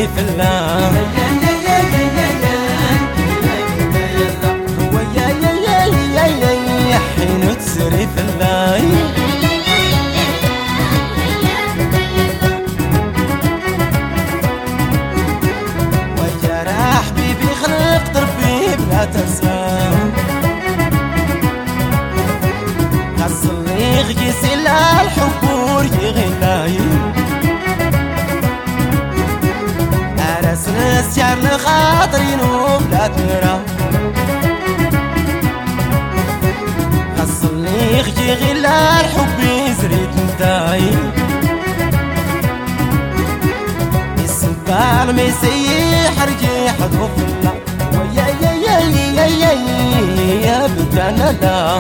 تسري في الله ويا يا حين تسري في الله وجرح حبيبي خلق طرفي بلا تسام خصني غيسي الحب وريغلاي أرس نسيار لخاطري نوبلا ترى خصني غيغلا الحب يزريت نتاي السبال ميسيح رجيح ظروف الله ويا يا بدنا لا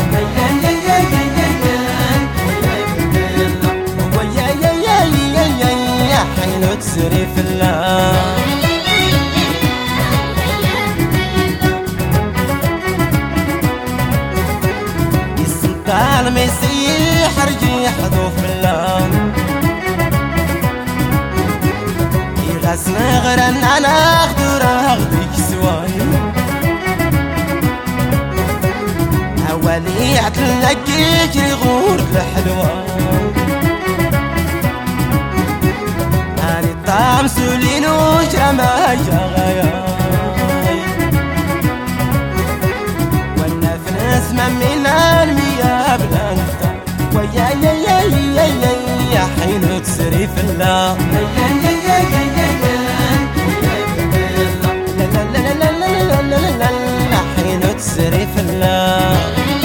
حين تسري في الله يسنطال ميسيح رجيح ظروف الله يغسن غرن انا اخدر اخدك سواي اولي عتلقيك يغور الحلوة اني طعم سولين وجمال جغاياي وانا في نسمة من المياه بلانتا ويا يا حين تسري في الله حين تسري في الله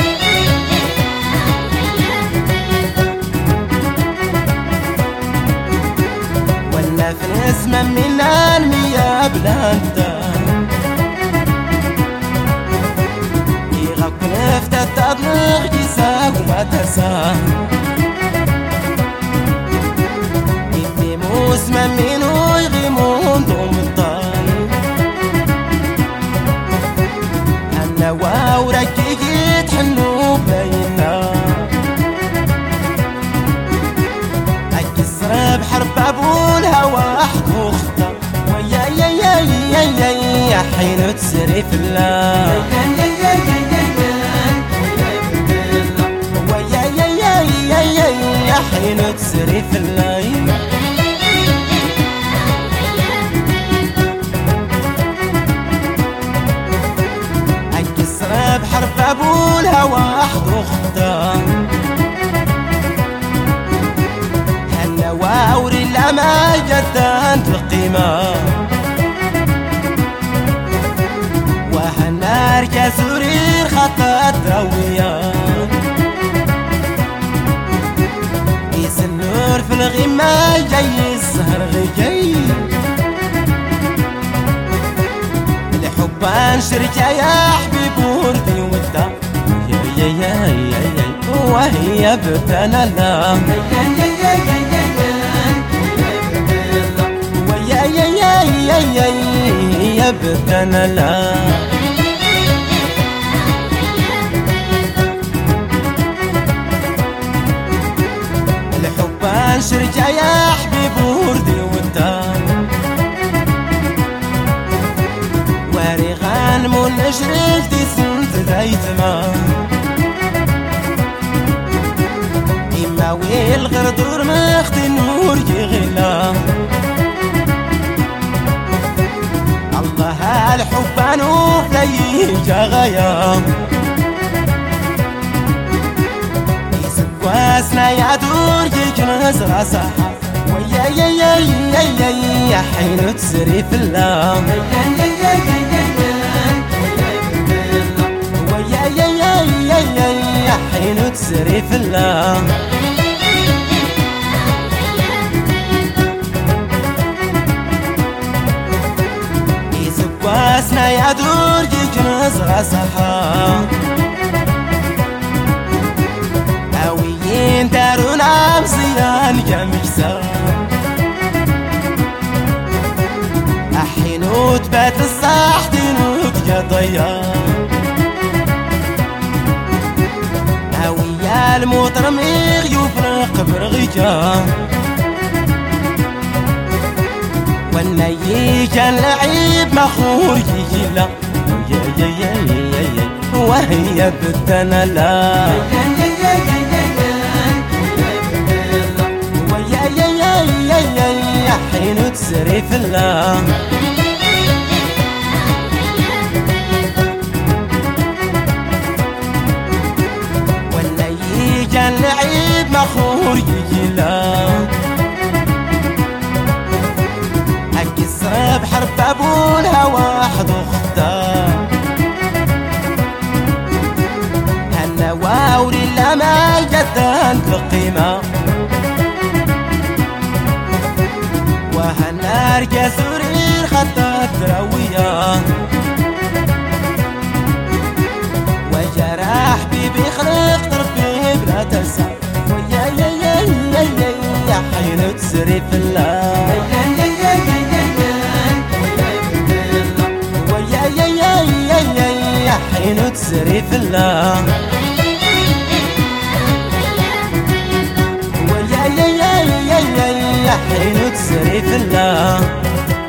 وانا في نسمة من المياه بلانتا يغاك نفتة تطلق جيساك وما تساه إني موسمة منو يغيمون دوم الطاي أنا واورك جيت حنو بينا أكسر بحرب أبو الهوى أحكو خطا ويا يا حين تسري في الله ويا حين تسري في الله أكسر بحرب أبو الهوى أحكو خطا واوري لما جدان القيمة وهنار كسرير خطات روية يسنور في الغيمة جاي السهر غجي الحبان شركة يا حبيب وردي ودا يا وهي بتنا لا يا بدنا لا الحبان شركة يا حبيب وردي ودان وارغان من شريكتي سنت دايتما إما ويل غردور مختي نور يغلا الله الحبان وفلي جغايا يسقواسنا يا دور يكنز راسها ويا يا حين تسري في الله ويا يا حين تسري في الله واسنا يا دور يكنز راسها اويين دارونا مزيان جمجسا احينوت بات الصاح دينوت يا ضيا اويا المطرمي غيوف نقبر غيجا وانا يجي اللعيب مخور يجي لا يا يا يا يا يا وهي بدنا لا ويا يا يا يا يا يا حين تسري في الله وانا يجي اللعيب مخور يجي لا بحر بابو الهوى حد اختار هالنواوري لا ما جدان القيمة وهالنار جسوري خطات روية وجراح بيبي خلق طرفي بلا تنسى ويا يا يا يا يا يا حين تسري في الله حين تسري في الله ويا يا يا يا يا حين تسري في الله